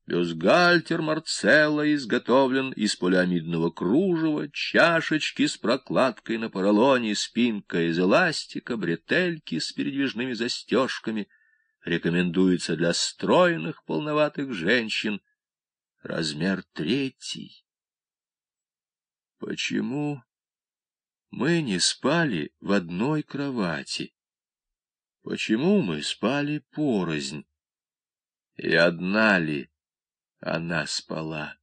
Бюстгальтер Марцелла изготовлен из полиамидного кружева, чашечки с прокладкой на поролоне, спинка из эластика, бретельки с передвижными застежками. Рекомендуется для стройных полноватых женщин. Размер 3. Почему мы не спали в одной кровати? Почему мы спали порознь? И одна ли она спала?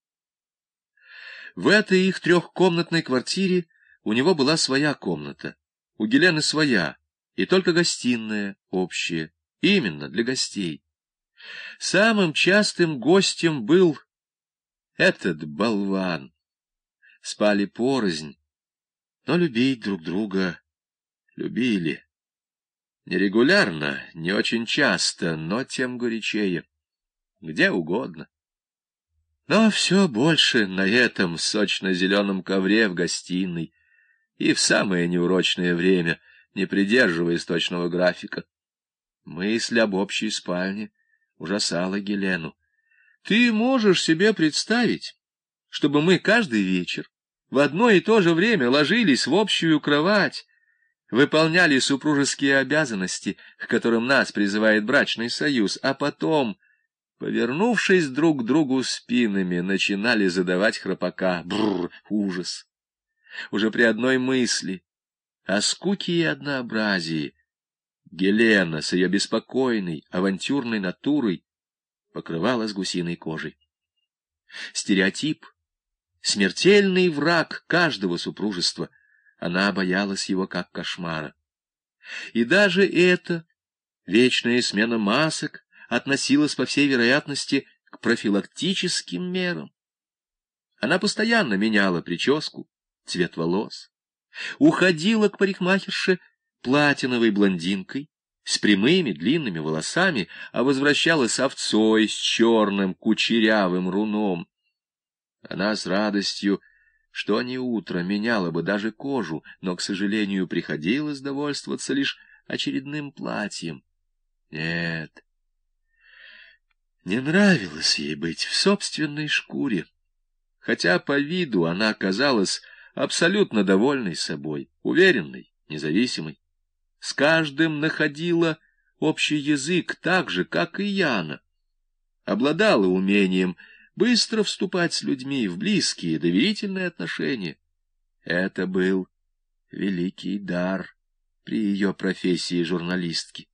В этой их трехкомнатной квартире у него была своя комната, у Гелены своя, и только гостиная общая, именно для гостей. Самым частым гостем был этот болван. Спали порознь, но любить друг друга любили. Нерегулярно, не очень часто, но тем горячее. Где угодно. Но все больше на этом сочно-зеленом ковре в гостиной и в самое неурочное время, не придерживаясь точного графика. Мысль об общей спальне ужасала Гелену. Ты можешь себе представить, чтобы мы каждый вечер в одно и то же время ложились в общую кровать, выполняли супружеские обязанности, к которым нас призывает брачный союз, а потом, повернувшись друг к другу спинами, начинали задавать храпака. Бррр, ужас! Уже при одной мысли о скуке и однообразии Гелена с ее беспокойной, авантюрной натурой покрывалась гусиной кожей. Стереотип, смертельный враг каждого супружества, она боялась его как кошмара. И даже эта вечная смена масок относилась, по всей вероятности, к профилактическим мерам. Она постоянно меняла прическу, цвет волос, уходила к парикмахерше платиновой блондинкой с прямыми длинными волосами, а возвращалась овцой с черным кучерявым руном. Она с радостью, что не утро, меняла бы даже кожу, но, к сожалению, приходилось довольствоваться лишь очередным платьем. Нет, не нравилось ей быть в собственной шкуре, хотя по виду она казалась абсолютно довольной собой, уверенной, независимой. С каждым находила общий язык так же, как и Яна. Обладала умением быстро вступать с людьми в близкие, доверительные отношения. Это был великий дар при ее профессии журналистки.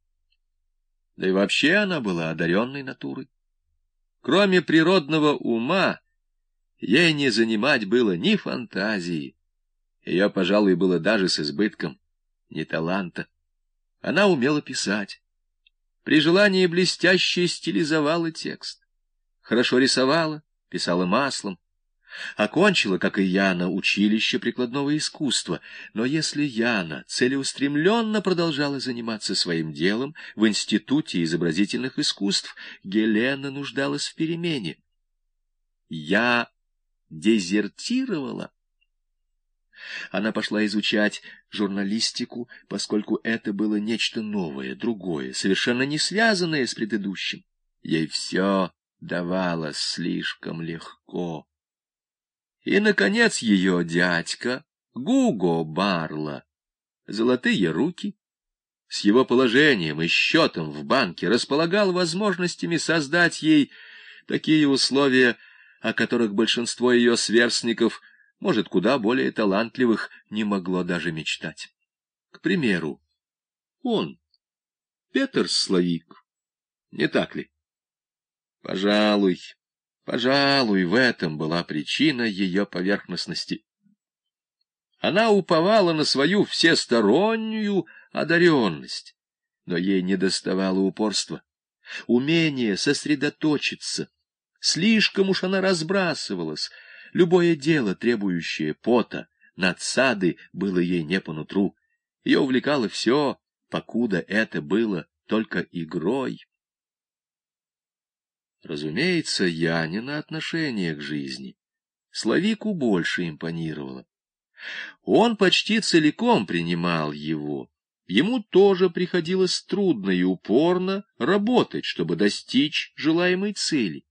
Да и вообще она была одаренной натурой. Кроме природного ума, ей не занимать было ни фантазии. Ее, пожалуй, было даже с избытком, ни таланта. Она умела писать. При желании блестяще стилизовала текст. Хорошо рисовала, писала маслом. Окончила, как и Яна, училище прикладного искусства. Но если Яна целеустремленно продолжала заниматься своим делом в Институте изобразительных искусств, Гелена нуждалась в перемене. Я дезертировала. Она пошла изучать журналистику, поскольку это было нечто новое, другое, совершенно не связанное с предыдущим. Ей все давалось слишком легко. И, наконец, ее дядька, Гуго Барло, золотые руки, с его положением и счетом в банке располагал возможностями создать ей такие условия, о которых большинство ее сверстников, может, куда более талантливых, не могло даже мечтать. К примеру, он, Петр Славик, не так ли? Пожалуй, в этом была причина ее поверхностности. Она уповала на свою всестороннюю одаренность, но ей недоставало упорства, умения сосредоточиться. Слишком уж она разбрасывалась. Любое дело, требующее пота, надсады, было ей не по нутру. Ее увлекало все, покуда это было только игрой. Разумеется, Янина отношение к жизни Славику больше импонировало. Он почти целиком принимал его, ему тоже приходилось трудно и упорно работать, чтобы достичь желаемой цели.